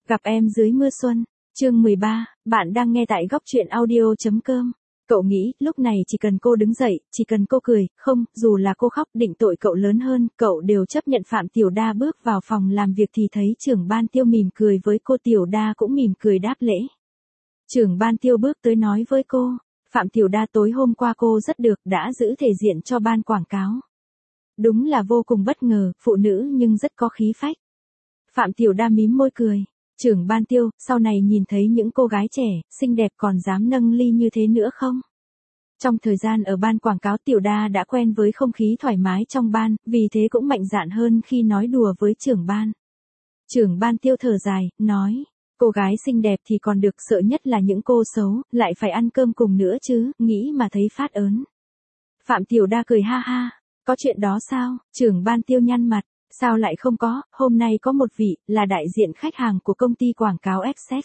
Gặp em dưới mưa xuân, chương 13, bạn đang nghe tại góc truyện audio.com. Cậu nghĩ, lúc này chỉ cần cô đứng dậy, chỉ cần cô cười, không, dù là cô khóc định tội cậu lớn hơn, cậu đều chấp nhận. Phạm Tiểu Đa bước vào phòng làm việc thì thấy trưởng ban Tiêu mỉm cười với cô, Tiểu Đa cũng mỉm cười đáp lễ. Trưởng ban Tiêu bước tới nói với cô, Phạm Tiểu Đa, tối hôm qua cô rất được, đã giữ thể diện cho ban quảng cáo. Đúng là vô cùng bất ngờ, phụ nữ nhưng rất có khí phách. Phạm Tiểu Đa mím môi cười. Trưởng ban Tiêu, sau này nhìn thấy những cô gái trẻ, xinh đẹp còn dám nâng ly như thế nữa không? Trong thời gian ở ban quảng cáo, Tiểu Đa đã quen với không khí thoải mái trong ban, vì thế cũng mạnh dạn hơn khi nói đùa với trưởng ban. Trưởng ban Tiêu thở dài, nói, cô gái xinh đẹp thì còn được, sợ nhất là những cô xấu, lại phải ăn cơm cùng nữa chứ, nghĩ mà thấy phát ớn. Phạm Tiểu Đa cười ha ha, có chuyện đó sao? Trưởng ban Tiêu nhăn mặt. Sao lại không có, hôm nay có một vị, là đại diện khách hàng của công ty quảng cáo Access.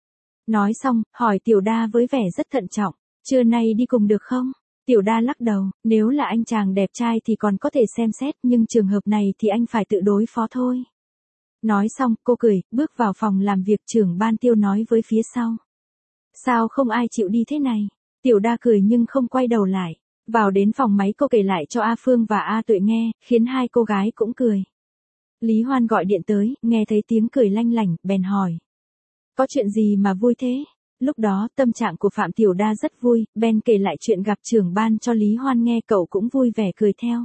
Nói xong, hỏi Tiểu Đa với vẻ rất thận trọng, trưa nay đi cùng được không? Tiểu Đa lắc đầu, nếu là anh chàng đẹp trai thì còn có thể xem xét, nhưng trường hợp này thì anh phải tự đối phó thôi. Nói xong, cô cười, bước vào phòng làm việc. Trưởng ban Tiêu nói với phía sau. Sao không ai chịu đi thế này? Tiểu Đa cười nhưng không quay đầu lại. Vào đến phòng máy, cô kể lại cho A Phương và A Tuệ nghe, khiến hai cô gái cũng cười. Lý Hoan gọi điện tới, nghe thấy tiếng cười lanh lảnh, bèn hỏi. Có chuyện gì mà vui thế? Lúc đó, tâm trạng của Phạm Tiểu Đa rất vui, bèn kể lại chuyện gặp trưởng ban cho Lý Hoan nghe, cậu cũng vui vẻ cười theo.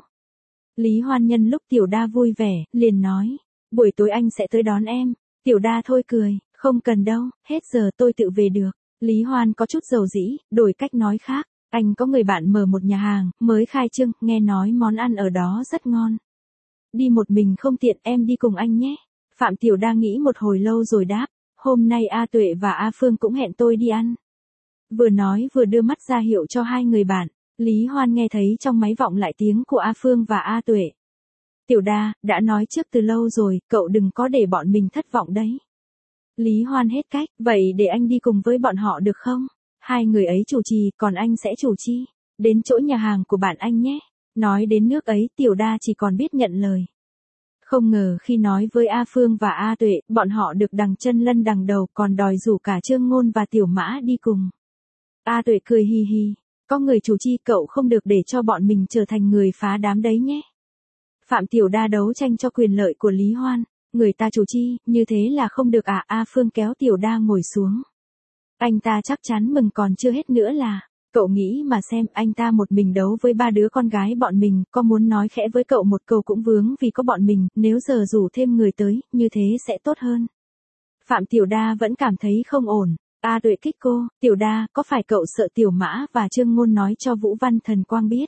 Lý Hoan nhân lúc Tiểu Đa vui vẻ, liền nói. Buổi tối anh sẽ tới đón em. Tiểu Đa thôi cười, không cần đâu, hết giờ tôi tự về được. Lý Hoan có chút dầu dĩ, đổi cách nói khác. Anh có người bạn mở một nhà hàng, mới khai trương, nghe nói món ăn ở đó rất ngon. Đi một mình không tiện, em đi cùng anh nhé. Phạm Tiểu Đa nghĩ một hồi lâu rồi đáp, hôm nay A Tuệ và A Phương cũng hẹn tôi đi ăn. Vừa nói vừa đưa mắt ra hiệu cho hai người bạn. Lý Hoan nghe thấy trong máy vọng lại tiếng của A Phương và A Tuệ. Tiểu Đa, đã nói trước từ lâu rồi, cậu đừng có để bọn mình thất vọng đấy. Lý Hoan hết cách, vậy để anh đi cùng với bọn họ được không? Hai người ấy chủ trì, còn anh sẽ chủ chi. Đến chỗ nhà hàng của bạn anh nhé. Nói đến nước ấy, Tiểu Đa chỉ còn biết nhận lời. Không ngờ khi nói với A Phương và A Tuệ, bọn họ được đằng chân lân đằng đầu, còn đòi rủ cả Trương Ngôn và Tiểu Mã đi cùng. A Tuệ cười hi hi, có người chủ chi, cậu không được để cho bọn mình trở thành người phá đám đấy nhé. Phạm Tiểu Đa đấu tranh cho quyền lợi của Lý Hoan, người ta chủ chi, như thế là không được à? A Phương kéo Tiểu Đa ngồi xuống. Anh ta chắc chắn mừng còn chưa hết nữa là, cậu nghĩ mà xem, anh ta một mình đấu với ba đứa con gái bọn mình, có muốn nói khẽ với cậu một câu cũng vướng vì có bọn mình, nếu giờ rủ thêm người tới, như thế sẽ tốt hơn. Phạm Tiểu Đa vẫn cảm thấy không ổn. A Tuệ kích cô, Tiểu Đa, có phải cậu sợ Tiểu Mã và Trương Ngôn nói cho Vũ Văn Thần Quang biết?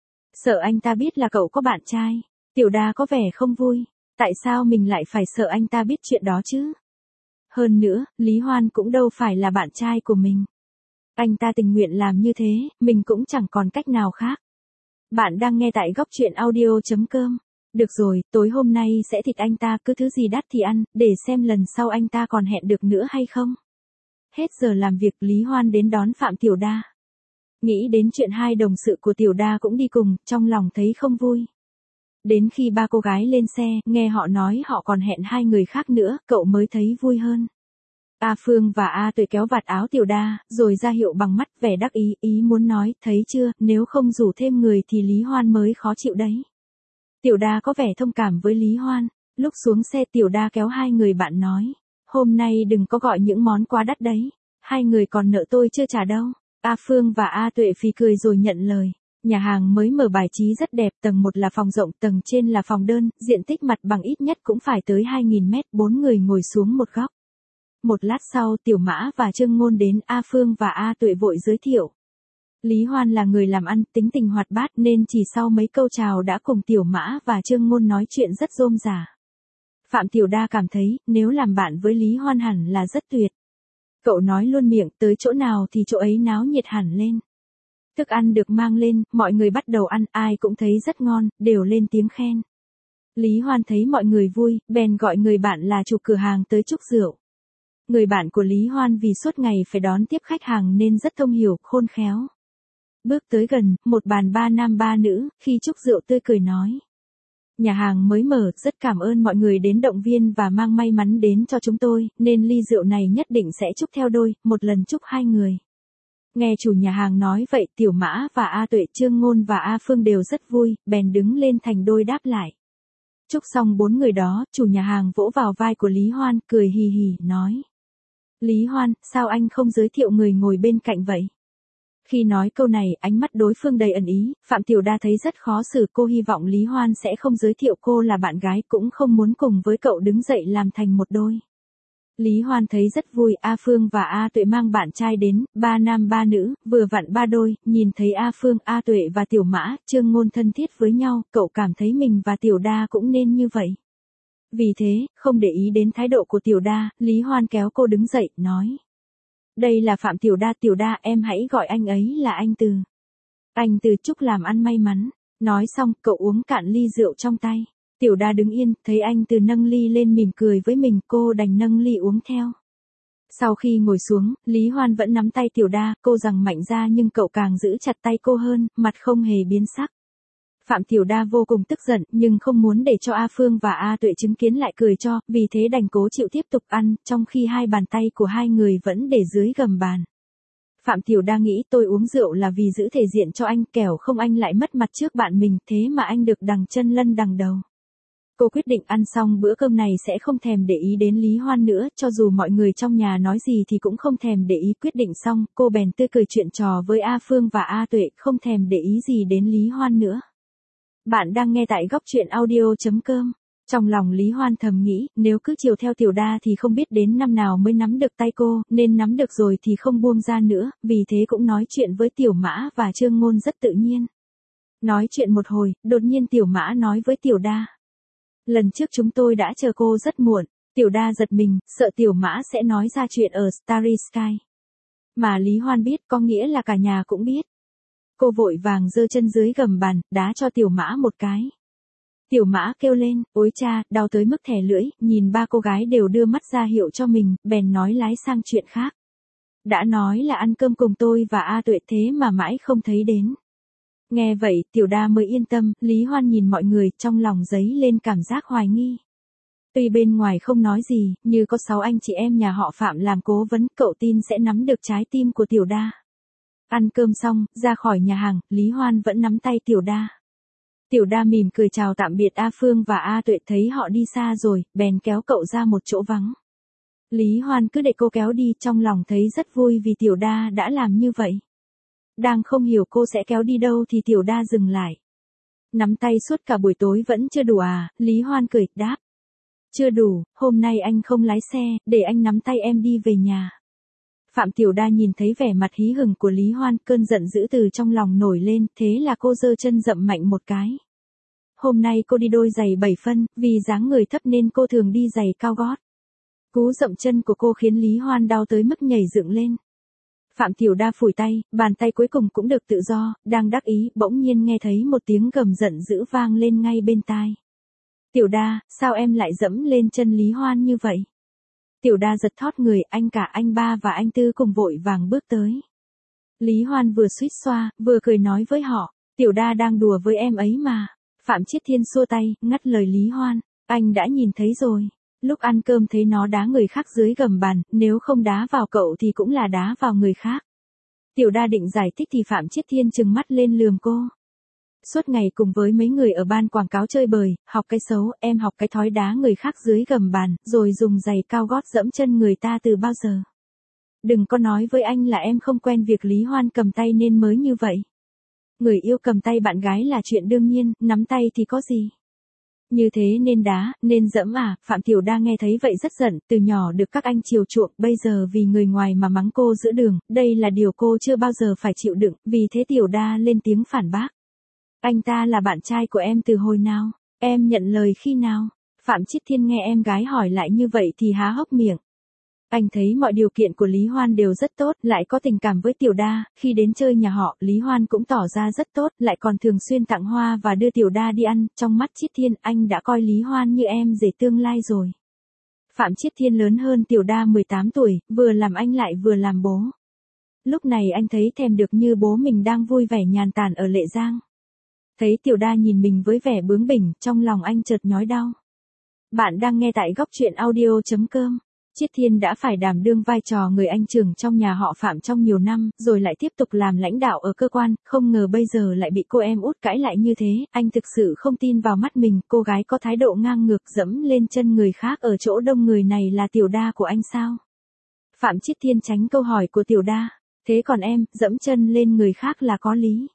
Sợ anh ta biết là cậu có bạn trai. Tiểu Đa có vẻ không vui. Tại sao mình lại phải sợ anh ta biết chuyện đó chứ? Hơn nữa, Lý Hoan cũng đâu phải là bạn trai của mình. Anh ta tình nguyện làm như thế, mình cũng chẳng còn cách nào khác. Bạn đang nghe tại góc truyện audio.com. Được rồi, tối hôm nay sẽ thịt anh ta, cứ thứ gì đắt thì ăn, để xem lần sau anh ta còn hẹn được nữa hay không. Hết giờ làm việc, Lý Hoan đến đón Phạm Tiểu Đa. Nghĩ đến chuyện hai đồng sự của Tiểu Đa cũng đi cùng, trong lòng thấy không vui. Đến khi ba cô gái lên xe, nghe họ nói họ còn hẹn hai người khác nữa, cậu mới thấy vui hơn. A Phương và A Tuệ kéo vạt áo Tiểu Đa, rồi ra hiệu bằng mắt, vẻ đắc ý, ý muốn nói, thấy chưa, nếu không rủ thêm người thì Lý Hoan mới khó chịu đấy. Tiểu Đa có vẻ thông cảm với Lý Hoan. Lúc xuống xe, Tiểu Đa kéo hai người bạn nói, hôm nay đừng có gọi những món quá đắt đấy, hai người còn nợ tôi chưa trả đâu. A Phương và A Tuệ phì cười rồi nhận lời. Nhà hàng mới mở bài trí rất đẹp, tầng 1 là phòng rộng, tầng trên là phòng đơn, diện tích mặt bằng ít nhất cũng phải tới 2.000 mét, 4 người ngồi xuống một góc. Một lát sau, Tiểu Mã và Trương Ngôn đến, A Phương và A Tuệ vội giới thiệu. Lý Hoan là người làm ăn, tính tình hoạt bát nên chỉ sau mấy câu chào đã cùng Tiểu Mã và Trương Ngôn nói chuyện rất rôm rả. Phạm Tiểu Đa cảm thấy, nếu làm bạn với Lý Hoan hẳn là rất tuyệt. Cậu nói luôn miệng, tới chỗ nào thì chỗ ấy náo nhiệt hẳn lên. Thức ăn được mang lên, mọi người bắt đầu ăn, ai cũng thấy rất ngon, đều lên tiếng khen. Lý Hoan thấy mọi người vui, bèn gọi người bạn là chủ cửa hàng tới chúc rượu. Người bạn của Lý Hoan vì suốt ngày phải đón tiếp khách hàng nên rất thông hiểu, khôn khéo. Bước tới gần, một bàn ba nam ba nữ, khi chúc rượu tươi cười nói. Nhà hàng mới mở, rất cảm ơn mọi người đến động viên và mang may mắn đến cho chúng tôi, nên ly rượu này nhất định sẽ chúc theo đôi, một lần chúc hai người. Nghe chủ nhà hàng nói vậy, Tiểu Mã và A Tuệ, Trương Ngôn và A Phương đều rất vui, bèn đứng lên thành đôi đáp lại. Chúc xong 4 người đó, chủ nhà hàng vỗ vào vai của Lý Hoan, cười hì hì, nói. Lý Hoan, sao anh không giới thiệu người ngồi bên cạnh vậy? Khi nói câu này, ánh mắt đối phương đầy ẩn ý, Phạm Tiểu Đa thấy rất khó xử, cô hy vọng Lý Hoan sẽ không giới thiệu cô là bạn gái, cũng không muốn cùng với cậu đứng dậy làm thành một đôi. Lý Hoan thấy rất vui, A Phương và A Tuệ mang bạn trai đến, 3 nam 3 nữ, vừa vặn 3 đôi, nhìn thấy A Phương, A Tuệ và Tiểu Mã, Trương Ngôn thân thiết với nhau, cậu cảm thấy mình và Tiểu Đa cũng nên như vậy. Vì thế, không để ý đến thái độ của Tiểu Đa, Lý Hoan kéo cô đứng dậy, nói. Đây là Phạm Tiểu Đa, em hãy gọi anh ấy là anh Từ. Anh Từ, chúc làm ăn may mắn. Nói xong, cậu uống cạn ly rượu trong tay. Tiểu Đa đứng yên, thấy anh Từ nâng ly lên mỉm cười với mình, cô đành nâng ly uống theo. Sau khi ngồi xuống, Lý Hoan vẫn nắm tay Tiểu Đa, cô giằng mạnh ra nhưng cậu càng giữ chặt tay cô hơn, mặt không hề biến sắc. Phạm Tiểu Đa vô cùng tức giận, nhưng không muốn để cho A Phương và A Tuệ chứng kiến lại cười cho, vì thế đành cố chịu tiếp tục ăn, trong khi hai bàn tay của hai người vẫn để dưới gầm bàn. Phạm Tiểu Đa nghĩ tôi uống rượu là vì giữ thể diện cho anh, kẻo không anh lại mất mặt trước bạn mình, thế mà anh được đằng chân lân đằng đầu. Cô quyết định ăn xong bữa cơm này sẽ không thèm để ý đến Lý Hoan nữa, cho dù mọi người trong nhà nói gì thì cũng không thèm để ý. Quyết định xong, cô bèn tươi cười chuyện trò với A Phương và A Tuệ, không thèm để ý gì đến Lý Hoan nữa. Bạn đang nghe tại góc truyện audio.com. Trong lòng Lý Hoan thầm nghĩ, nếu cứ chiều theo Tiểu Đa thì không biết đến năm nào mới nắm được tay cô, nên nắm được rồi thì không buông ra nữa, vì thế cũng nói chuyện với Tiểu Mã và Trương Ngôn rất tự nhiên. Nói chuyện một hồi, đột nhiên Tiểu Mã nói với Tiểu Đa. Lần trước chúng tôi đã chờ cô rất muộn. Tiểu Đa giật mình, sợ Tiểu Mã sẽ nói ra chuyện ở Starry Sky. Mà Lý Hoan biết, có nghĩa là cả nhà cũng biết. Cô vội vàng giơ chân dưới gầm bàn, đá cho Tiểu Mã một cái. Tiểu Mã kêu lên, ôi cha, đau tới mức thè lưỡi, nhìn ba cô gái đều đưa mắt ra hiệu cho mình, bèn nói lái sang chuyện khác. Đã nói là ăn cơm cùng tôi và A Tuệ thế mà mãi không thấy đến. Nghe vậy, Tiểu Đa mới yên tâm, Lý Hoan nhìn mọi người, trong lòng dấy lên cảm giác hoài nghi. Tuy bên ngoài không nói gì, như có 6 anh chị em nhà họ Phạm làm cố vấn, cậu tin sẽ nắm được trái tim của Tiểu Đa. Ăn cơm xong, ra khỏi nhà hàng, Lý Hoan vẫn nắm tay Tiểu Đa. Tiểu Đa mỉm cười chào tạm biệt A Phương và A Tuệ, thấy họ đi xa rồi, bèn kéo cậu ra một chỗ vắng. Lý Hoan cứ để cô kéo đi, trong lòng thấy rất vui vì Tiểu Đa đã làm như vậy. Đang không hiểu cô sẽ kéo đi đâu thì Tiểu Đa dừng lại. Nắm tay suốt cả buổi tối vẫn chưa đủ à? Lý Hoan cười, đáp. Chưa đủ, hôm nay anh không lái xe, để anh nắm tay em đi về nhà. Phạm Tiểu Đa nhìn thấy vẻ mặt hí hửng của Lý Hoan, cơn giận dữ từ trong lòng nổi lên, thế là cô giơ chân dậm mạnh một cái. Hôm nay cô đi đôi giày 7 phân, vì dáng người thấp nên cô thường đi giày cao gót. Cú dậm chân của cô khiến Lý Hoan đau tới mức nhảy dựng lên. Phạm Tiểu Đa phủi tay, bàn tay cuối cùng cũng được tự do, đang đắc ý, bỗng nhiên nghe thấy một tiếng gầm giận dữ vang lên ngay bên tai. Tiểu Đa, sao em lại dẫm lên chân Lý Hoan như vậy? Tiểu Đa giật thót người, anh cả, anh ba và anh Tư cùng vội vàng bước tới. Lý Hoan vừa suýt xoa, vừa cười nói với họ, Tiểu Đa đang đùa với em ấy mà. Phạm Chiết Thiên xua tay, ngắt lời Lý Hoan, anh đã nhìn thấy rồi. Lúc ăn cơm thấy nó đá người khác dưới gầm bàn, nếu không đá vào cậu thì cũng là đá vào người khác. Tiểu Đa định giải thích thì Phạm Chiết Thiên trừng mắt lên lườm cô. Suốt ngày cùng với mấy người ở ban quảng cáo chơi bời, học cái xấu, em học cái thói đá người khác dưới gầm bàn, rồi dùng giày cao gót dẫm chân người ta từ bao giờ. Đừng có nói với anh là em không quen việc Lý Hoan cầm tay nên mới như vậy. Người yêu cầm tay bạn gái là chuyện đương nhiên, nắm tay thì có gì. Như thế nên đá, nên dẫm à? Phạm Tiểu Đa nghe thấy vậy rất giận, từ nhỏ được các anh chiều chuộng, bây giờ vì người ngoài mà mắng cô giữa đường, đây là điều cô chưa bao giờ phải chịu đựng, vì thế Tiểu Đa lên tiếng phản bác. Anh ta là bạn trai của em từ hồi nào? Em nhận lời khi nào? Phạm Chiết Thiên nghe em gái hỏi lại như vậy thì há hốc miệng. Anh thấy mọi điều kiện của Lý Hoan đều rất tốt, lại có tình cảm với Tiểu Đa, khi đến chơi nhà họ, Lý Hoan cũng tỏ ra rất tốt, lại còn thường xuyên tặng hoa và đưa Tiểu Đa đi ăn, trong mắt Chiết Thiên, anh đã coi Lý Hoan như em rể tương lai rồi. Phạm Chiết Thiên lớn hơn Tiểu Đa 18 tuổi, vừa làm anh lại vừa làm bố. Lúc này anh thấy thèm được như bố mình đang vui vẻ nhàn tản ở Lệ Giang. Thấy Tiểu Đa nhìn mình với vẻ bướng bỉnh, trong lòng anh chợt nhói đau. Bạn đang nghe tại góc truyện audio.com. Chiết Thiên đã phải đảm đương vai trò người anh trưởng trong nhà họ Phạm trong nhiều năm, rồi lại tiếp tục làm lãnh đạo ở cơ quan, không ngờ bây giờ lại bị cô em út cãi lại như thế, anh thực sự không tin vào mắt mình, cô gái có thái độ ngang ngược dẫm lên chân người khác ở chỗ đông người này là Tiểu Đa của anh sao? Phạm Chiết Thiên tránh câu hỏi của Tiểu Đa, thế còn em, dẫm chân lên người khác là có lý.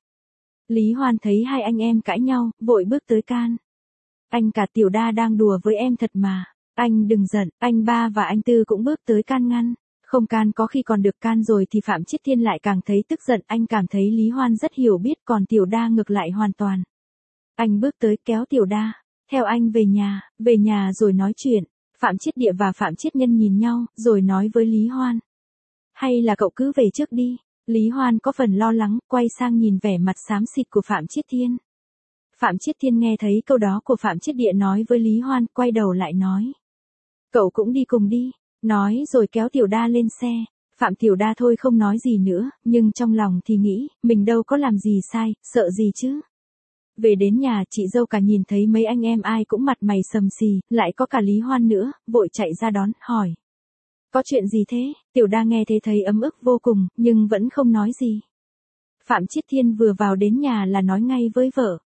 Lý Hoan thấy hai anh em cãi nhau, vội bước tới can. Anh cả Tiểu Đa đang đùa với em thật mà. Anh đừng giận, anh ba và anh Tư cũng bước tới can ngăn. Không can có khi còn được can rồi thì Phạm Chiết Thiên lại càng thấy tức giận, anh cảm thấy Lý Hoan rất hiểu biết còn Tiểu Đa ngược lại hoàn toàn. Anh bước tới kéo Tiểu Đa, theo anh về nhà rồi nói chuyện. Phạm Chiết Địa và Phạm Chiết Nhân nhìn nhau, rồi nói với Lý Hoan. Hay là cậu cứ về trước đi. Lý Hoan có phần lo lắng, quay sang nhìn vẻ mặt xám xịt của Phạm Chiết Thiên. Phạm Chiết Thiên nghe thấy câu đó của Phạm Chiết Địa nói với Lý Hoan, quay đầu lại nói. Cậu cũng đi cùng đi, nói rồi kéo Tiểu Đa lên xe. Phạm Tiểu Đa thôi không nói gì nữa, nhưng trong lòng thì nghĩ, mình đâu có làm gì sai, sợ gì chứ. Về đến nhà, chị dâu cả nhìn thấy mấy anh em ai cũng mặt mày sầm xì, lại có cả Lý Hoan nữa, vội chạy ra đón, hỏi. Có chuyện gì thế? Tiểu Đa nghe thế thấy ấm ức vô cùng, nhưng vẫn không nói gì. Phạm Chiết Thiên vừa vào đến nhà là nói ngay với vợ.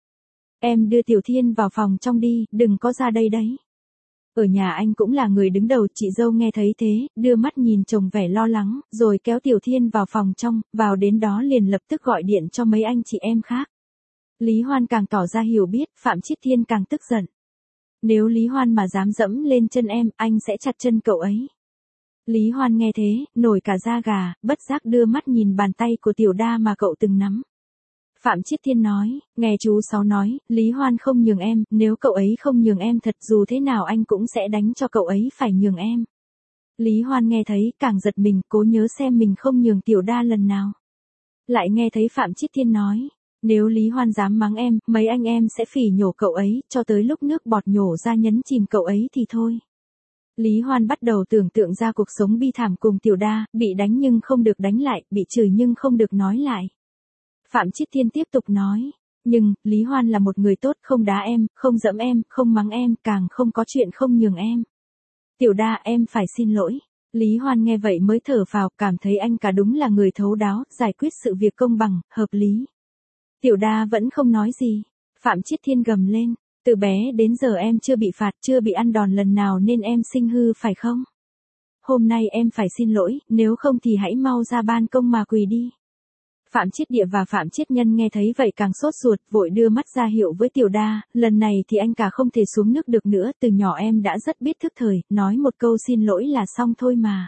Em đưa Tiểu Thiên vào phòng trong đi, đừng có ra đây đấy. Ở nhà anh cũng là người đứng đầu, chị dâu nghe thấy thế, đưa mắt nhìn chồng vẻ lo lắng, rồi kéo Tiểu Thiên vào phòng trong, vào đến đó liền lập tức gọi điện cho mấy anh chị em khác. Lý Hoan càng tỏ ra hiểu biết, Phạm Chiết Thiên càng tức giận. Nếu Lý Hoan mà dám dẫm lên chân em, anh sẽ chặt chân cậu ấy. Lý Hoan nghe thế, nổi cả da gà, bất giác đưa mắt nhìn bàn tay của Tiểu Đa mà cậu từng nắm. Phạm Chiết Thiên nói, nghe chú Sáu nói, Lý Hoan không nhường em, nếu cậu ấy không nhường em thật dù thế nào anh cũng sẽ đánh cho cậu ấy phải nhường em. Lý Hoan nghe thấy, càng giật mình, cố nhớ xem mình không nhường Tiểu Đa lần nào. Lại nghe thấy Phạm Chiết Thiên nói, nếu Lý Hoan dám mắng em, mấy anh em sẽ phỉ nhổ cậu ấy, cho tới lúc nước bọt nhổ ra nhấn chìm cậu ấy thì thôi. Lý Hoan bắt đầu tưởng tượng ra cuộc sống bi thảm cùng Tiểu Đa, bị đánh nhưng không được đánh lại, bị chửi nhưng không được nói lại. Phạm Chiết Thiên tiếp tục nói, nhưng, Lý Hoan là một người tốt, không đá em, không dẫm em, không mắng em, càng không có chuyện không nhường em. Tiểu Đa, em phải xin lỗi. Lý Hoan nghe vậy mới thở phào, cảm thấy anh cả đúng là người thấu đáo, giải quyết sự việc công bằng, hợp lý. Tiểu Đa vẫn không nói gì. Phạm Chiết Thiên gầm lên, từ bé đến giờ em chưa bị phạt, chưa bị ăn đòn lần nào nên em sinh hư phải không? Hôm nay em phải xin lỗi, nếu không thì hãy mau ra ban công mà quỳ đi. Phạm Chiết Địa và Phạm Chiết Nhân nghe thấy vậy càng sốt ruột, vội đưa mắt ra hiệu với Tiểu Đa, lần này thì anh cả không thể xuống nước được nữa, từ nhỏ em đã rất biết thức thời, nói một câu xin lỗi là xong thôi mà.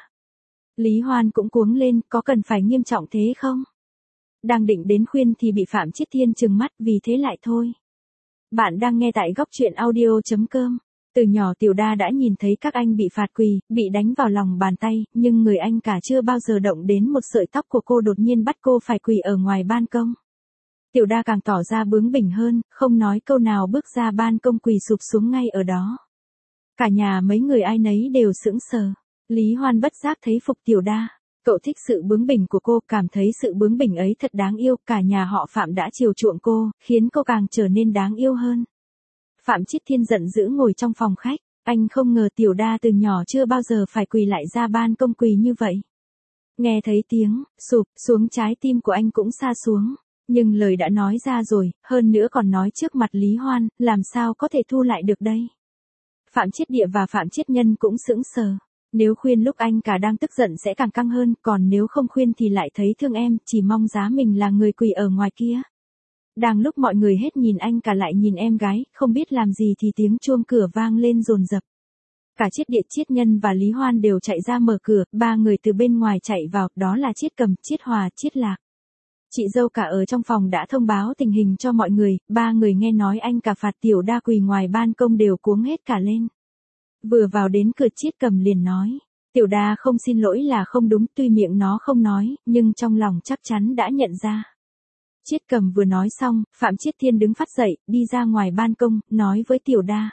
Lý Hoan cũng cuống lên, có cần phải nghiêm trọng thế không? Đang định đến khuyên thì bị Phạm Chiết Thiên trừng mắt, vì thế lại thôi. Bạn đang nghe tại góc truyện audio.com. Từ nhỏ Tiểu Đa đã nhìn thấy các anh bị phạt quỳ, bị đánh vào lòng bàn tay, nhưng người anh cả chưa bao giờ động đến một sợi tóc của cô, đột nhiên bắt cô phải quỳ ở ngoài ban công. Tiểu Đa càng tỏ ra bướng bỉnh hơn, không nói câu nào bước ra ban công quỳ sụp xuống ngay ở đó. Cả nhà mấy người ai nấy đều sững sờ. Lý Hoan bất giác thấy phục Tiểu Đa. Cậu thích sự bướng bỉnh của cô, cảm thấy sự bướng bỉnh ấy thật đáng yêu, cả nhà họ Phạm đã chiều chuộng cô, khiến cô càng trở nên đáng yêu hơn. Phạm Chiết Thiên giận dữ ngồi trong phòng khách, anh không ngờ Tiểu Đa từ nhỏ chưa bao giờ phải quỳ lại ra ban công quỳ như vậy. Nghe thấy tiếng sụp xuống, trái tim của anh cũng sa xuống, nhưng lời đã nói ra rồi, hơn nữa còn nói trước mặt Lý Hoan, làm sao có thể thu lại được đây. Phạm Chiết Địa và Phạm Chiết Nhân cũng sững sờ. Nếu khuyên lúc anh cả đang tức giận sẽ càng căng hơn, còn nếu không khuyên thì lại thấy thương em, chỉ mong giá mình là người quỳ ở ngoài kia. Đang lúc mọi người hết nhìn anh cả lại nhìn em gái, không biết làm gì thì tiếng chuông cửa vang lên dồn dập. Cả Chiết Địa, Chiết Nhân và Lý Hoan đều chạy ra mở cửa, ba người từ bên ngoài chạy vào, đó là Chiết Cầm, Chiết Hòa, Chiết Lạc. Chị dâu cả ở trong phòng đã thông báo tình hình cho mọi người, ba người nghe nói anh cả phạt Tiểu Đa quỳ ngoài ban công đều cuống hết cả lên. Vừa vào đến cửa Chiết Cầm liền nói, Tiểu Đa không xin lỗi là không đúng, tuy miệng nó không nói, nhưng trong lòng chắc chắn đã nhận ra. Chiết Cầm vừa nói xong, Phạm Chiết Thiên đứng phắt dậy, đi ra ngoài ban công, nói với Tiểu Đa.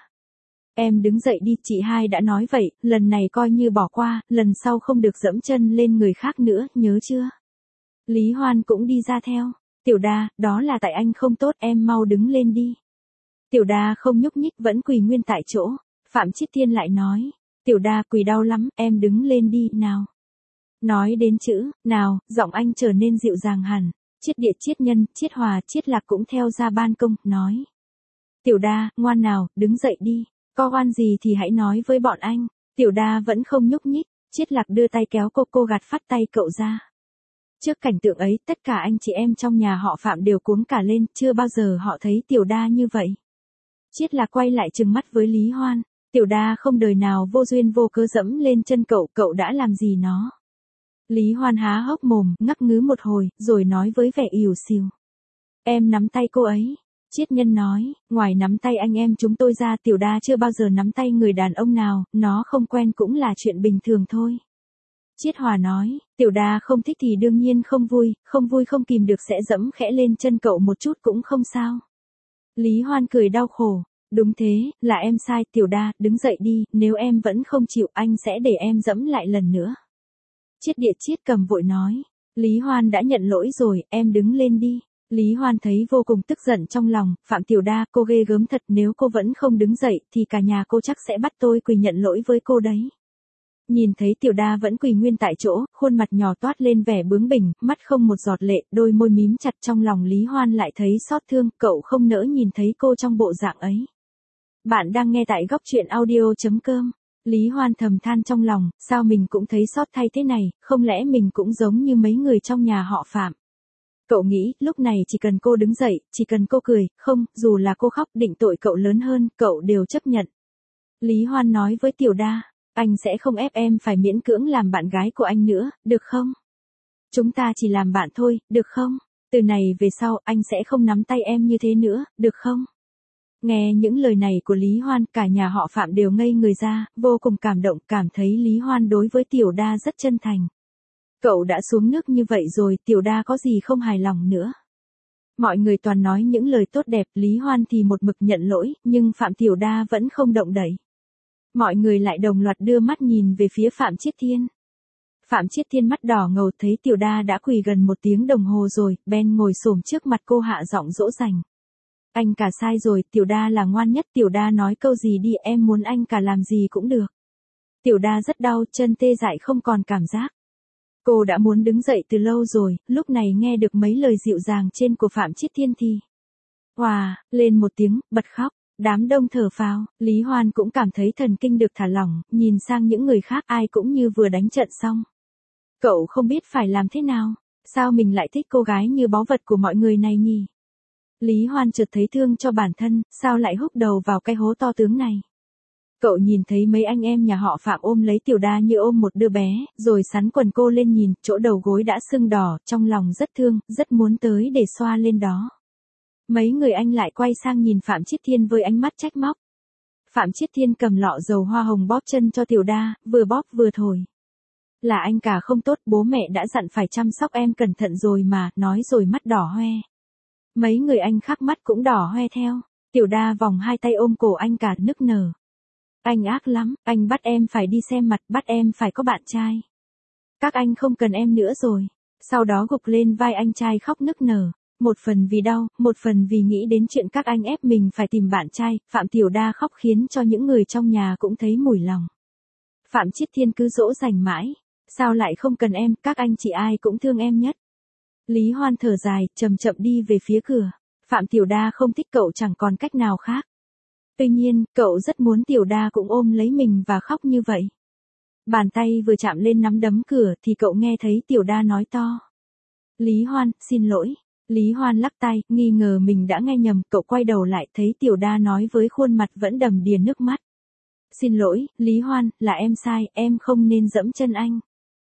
Em đứng dậy đi, chị hai đã nói vậy, lần này coi như bỏ qua, lần sau không được dẫm chân lên người khác nữa, nhớ chưa? Lý Hoan cũng đi ra theo. Tiểu Đa, đó là tại anh không tốt, em mau đứng lên đi. Tiểu Đa không nhúc nhích vẫn quỳ nguyên tại chỗ. Phạm Chiết Thiên lại nói, Tiểu Đa quỳ đau lắm, em đứng lên đi, nào. Nói đến chữ, nào, giọng anh trở nên dịu dàng hẳn. Chiết Địa, Chiết Nhân, Chiết Hòa, Chiết Lạc cũng theo ra ban công, nói. Tiểu Đa, ngoan nào, đứng dậy đi. Có oan gì thì hãy nói với bọn anh. Tiểu Đa vẫn không nhúc nhích. Chiết Lạc đưa tay kéo cô gạt phát tay cậu ra. Trước cảnh tượng ấy, tất cả anh chị em trong nhà họ Phạm đều cuống cả lên, chưa bao giờ họ thấy Tiểu Đa như vậy. Chiết Lạc quay lại trừng mắt với Lý Hoan. Tiểu Đa không đời nào vô duyên vô cớ dẫm lên chân cậu đã làm gì nó. Lý Hoan há hốc mồm, ngắc ngứ một hồi, rồi nói với vẻ ỉu xìu. Em nắm tay cô ấy. Chiết Nhân nói, ngoài nắm tay anh em chúng tôi ra, Tiểu Đa chưa bao giờ nắm tay người đàn ông nào, nó không quen cũng là chuyện bình thường thôi. Chiết Hòa nói, Tiểu Đa không thích thì đương nhiên không vui không kìm được sẽ dẫm khẽ lên chân cậu một chút cũng không sao. Lý Hoan cười đau khổ, đúng thế, là em sai, Tiểu Đa, đứng dậy đi, nếu em vẫn không chịu anh sẽ để em dẫm lại lần nữa. Chiết Địa Chiết Cầm vội nói, Lý Hoan đã nhận lỗi rồi, em đứng lên đi. Lý Hoan thấy vô cùng tức giận trong lòng, Phạm Tiểu Đa, cô ghê gớm thật, nếu cô vẫn không đứng dậy thì cả nhà cô chắc sẽ bắt tôi quỳ nhận lỗi với cô đấy. Nhìn thấy Tiểu Đa vẫn quỳ nguyên tại chỗ, khuôn mặt nhỏ toát lên vẻ bướng bỉnh, mắt không một giọt lệ, đôi môi mím chặt, trong lòng Lý Hoan lại thấy xót thương, cậu không nỡ nhìn thấy cô trong bộ dạng ấy. Bạn đang nghe tại góc truyện audio.com. Lý Hoan thầm than trong lòng, sao mình cũng thấy xót thay thế này, không lẽ mình cũng giống như mấy người trong nhà họ Phạm. Cậu nghĩ, lúc này chỉ cần cô đứng dậy, chỉ cần cô cười, không, dù là cô khóc định tội cậu lớn hơn, cậu đều chấp nhận. Lý Hoan nói với Tiểu Đa, anh sẽ không ép em phải miễn cưỡng làm bạn gái của anh nữa, được không? Chúng ta chỉ làm bạn thôi, được không? Từ này về sau, anh sẽ không nắm tay em như thế nữa, được không? Nghe những lời này của Lý Hoan, cả nhà họ Phạm đều ngây người ra, vô cùng cảm động, cảm thấy Lý Hoan đối với Tiểu Đa rất chân thành. Cậu đã xuống nước như vậy rồi, Tiểu Đa có gì không hài lòng nữa. Mọi người toàn nói những lời tốt đẹp, Lý Hoan thì một mực nhận lỗi, nhưng Phạm Tiểu Đa vẫn không động đậy. Mọi người lại đồng loạt đưa mắt nhìn về phía Phạm Chiết Thiên. Phạm Chiết Thiên mắt đỏ ngầu thấy Tiểu Đa đã quỳ gần 1 tiếng đồng hồ rồi, bèn ngồi xổm trước mặt cô hạ giọng dỗ dành. Anh cả sai rồi, Tiểu Đa là ngoan nhất, Tiểu Đa nói câu gì đi, em muốn anh cả làm gì cũng được. Tiểu Đa rất đau, chân tê dại không còn cảm giác. Cô đã muốn đứng dậy từ lâu rồi, lúc này nghe được mấy lời dịu dàng trên của Phạm Chiết Thiên thì lên một tiếng, bật khóc. Đám đông thở phào, Lý Hoan cũng cảm thấy thần kinh được thả lỏng, nhìn sang những người khác ai cũng như vừa đánh trận xong. Cậu không biết phải làm thế nào, sao mình lại thích cô gái như báu vật của mọi người này nhỉ? Lý Hoan chợt thấy thương cho bản thân, sao lại húc đầu vào cái hố to tướng này? Cậu nhìn thấy mấy anh em nhà họ Phạm ôm lấy Tiểu Đa như ôm một đứa bé, rồi sắn quần cô lên nhìn, chỗ đầu gối đã sưng đỏ, trong lòng rất thương, rất muốn tới để xoa lên đó. Mấy người anh lại quay sang nhìn Phạm Chiết Thiên với ánh mắt trách móc. Phạm Chiết Thiên cầm lọ dầu hoa hồng bóp chân cho Tiểu Đa, vừa bóp vừa thổi. Là anh cả không tốt, bố mẹ đã dặn phải chăm sóc em cẩn thận rồi mà, nói rồi mắt đỏ hoe. Mấy người anh khác mắt cũng đỏ hoe theo. Tiểu Đa vòng hai tay ôm cổ anh cả nức nở. Anh ác lắm, anh bắt em phải đi xem mặt, bắt em phải có bạn trai. Các anh không cần em nữa rồi. Sau đó gục lên vai anh trai khóc nức nở. Một phần vì đau, một phần vì nghĩ đến chuyện các anh ép mình phải tìm bạn trai, Phạm Tiểu Đa khóc khiến cho những người trong nhà cũng thấy mủi lòng. Phạm Chiết Thiên cứ dỗ dành mãi, sao lại không cần em, các anh chị ai cũng thương em nhất. Lý Hoan thở dài, chậm chậm đi về phía cửa. Phạm Tiểu Đa không thích cậu chẳng còn cách nào khác. Tuy nhiên, cậu rất muốn Tiểu Đa cũng ôm lấy mình và khóc như vậy. Bàn tay vừa chạm lên nắm đấm cửa thì cậu nghe thấy Tiểu Đa nói to. Lý Hoan, xin lỗi. Lý Hoan lắc tay, nghi ngờ mình đã nghe nhầm, cậu quay đầu lại thấy Tiểu Đa nói với khuôn mặt vẫn đầm đìa nước mắt. Xin lỗi, Lý Hoan, là em sai, em không nên dẫm chân anh.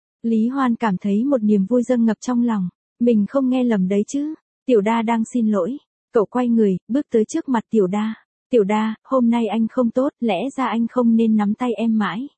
Lý Hoan cảm thấy một niềm vui dâng ngập trong lòng, mình không nghe lầm đấy chứ, Tiểu Đa đang xin lỗi. Cậu quay người, bước tới trước mặt Tiểu Đa. Tiểu Đa, hôm nay anh không tốt, lẽ ra anh không nên nắm tay em mãi.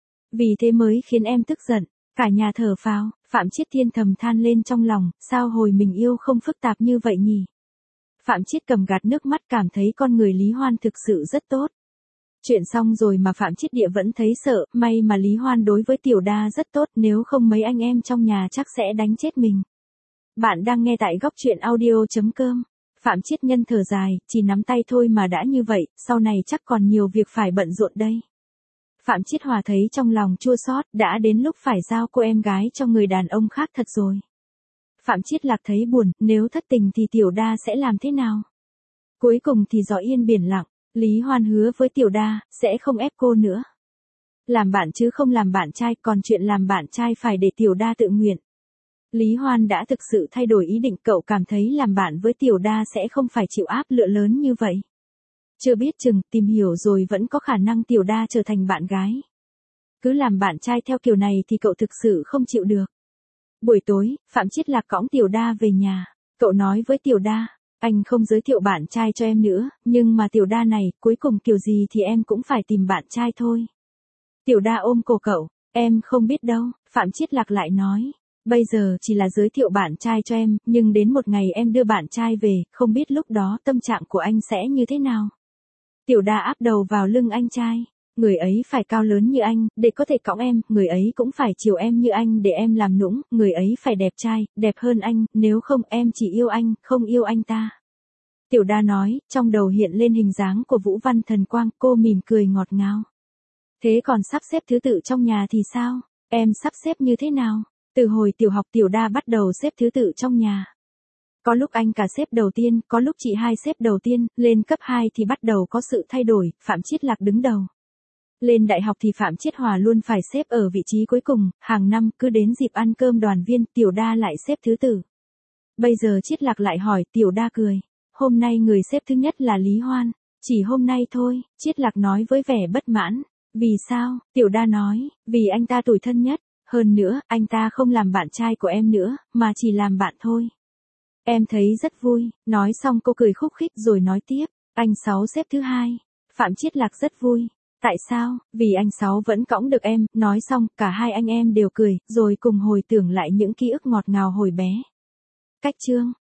Vì thế mới khiến em tức giận. Cả nhà thở phào, Phạm Chiết Thiên thầm than lên trong lòng, sao hồi mình yêu không phức tạp như vậy nhỉ? Phạm Chiết cầm gạt nước mắt cảm thấy con người Lý Hoan thực sự rất tốt. Chuyện xong rồi mà Phạm Chiết Địa vẫn thấy sợ, may mà Lý Hoan đối với Tiểu Đa rất tốt, nếu không mấy anh em trong nhà chắc sẽ đánh chết mình. Bạn đang nghe tại góc truyện audio.com. Phạm Chiết Nhân thở dài, chỉ nắm tay thôi mà đã như vậy, sau này chắc còn nhiều việc phải bận rộn đây. Phạm Chiết Hòa thấy trong lòng chua xót, đã đến lúc phải giao cô em gái cho người đàn ông khác thật rồi. Phạm Chiết Lạc thấy buồn, nếu thất tình thì Tiểu Đa sẽ làm thế nào? Cuối cùng thì gió yên biển lặng, Lý Hoan hứa với Tiểu Đa, sẽ không ép cô nữa. Làm bạn chứ không làm bạn trai, còn chuyện làm bạn trai phải để Tiểu Đa tự nguyện. Lý Hoan đã thực sự thay đổi ý định, cậu cảm thấy làm bạn với Tiểu Đa sẽ không phải chịu áp lực lớn như vậy. Chưa biết chừng, tìm hiểu rồi vẫn có khả năng Tiểu Đa trở thành bạn gái. Cứ làm bạn trai theo kiểu này thì cậu thực sự không chịu được. Buổi tối, Phạm Chiết Lạc cõng Tiểu Đa về nhà. Cậu nói với Tiểu Đa, anh không giới thiệu bạn trai cho em nữa, nhưng mà Tiểu Đa này, cuối cùng kiểu gì thì em cũng phải tìm bạn trai thôi. Tiểu Đa ôm cổ cậu, em không biết đâu, Phạm Chiết Lạc lại nói. Bây giờ chỉ là giới thiệu bạn trai cho em, nhưng đến một ngày em đưa bạn trai về, không biết lúc đó tâm trạng của anh sẽ như thế nào. Tiểu Đa áp đầu vào lưng anh trai. Người ấy phải cao lớn như anh, để có thể cõng em, người ấy cũng phải chiều em như anh để em làm nũng, người ấy phải đẹp trai, đẹp hơn anh, nếu không em chỉ yêu anh, không yêu anh ta. Tiểu Đa nói, trong đầu hiện lên hình dáng của Vũ Văn Thần Quang, cô mỉm cười ngọt ngào. Thế còn sắp xếp thứ tự trong nhà thì sao? Em sắp xếp như thế nào? Từ hồi tiểu học Tiểu Đa bắt đầu xếp thứ tự trong nhà. Có lúc anh cả xếp đầu tiên, có lúc chị hai xếp đầu tiên, lên cấp 2 thì bắt đầu có sự thay đổi, Phạm Chiết Lạc đứng đầu. Lên đại học thì Phạm Chiết Hòa luôn phải xếp ở vị trí cuối cùng, hàng năm cứ đến dịp ăn cơm đoàn viên, Tiểu Đa lại xếp thứ tự. Bây giờ Chiết Lạc lại hỏi, Tiểu Đa cười. Hôm nay người xếp thứ nhất là Lý Hoan. Chỉ hôm nay thôi, Chiết Lạc nói với vẻ bất mãn. Vì sao? Tiểu Đa nói, vì anh ta tủi thân nhất. Hơn nữa, anh ta không làm bạn trai của em nữa, mà chỉ làm bạn thôi. Em thấy rất vui. Nói xong cô cười khúc khích rồi nói tiếp. Anh Sáu xếp thứ hai. Phạm Chiết Lạc rất vui. Tại sao? Vì anh Sáu vẫn cõng được em. Nói xong, cả hai anh em đều cười, rồi cùng hồi tưởng lại những ký ức ngọt ngào hồi bé. Cách chương.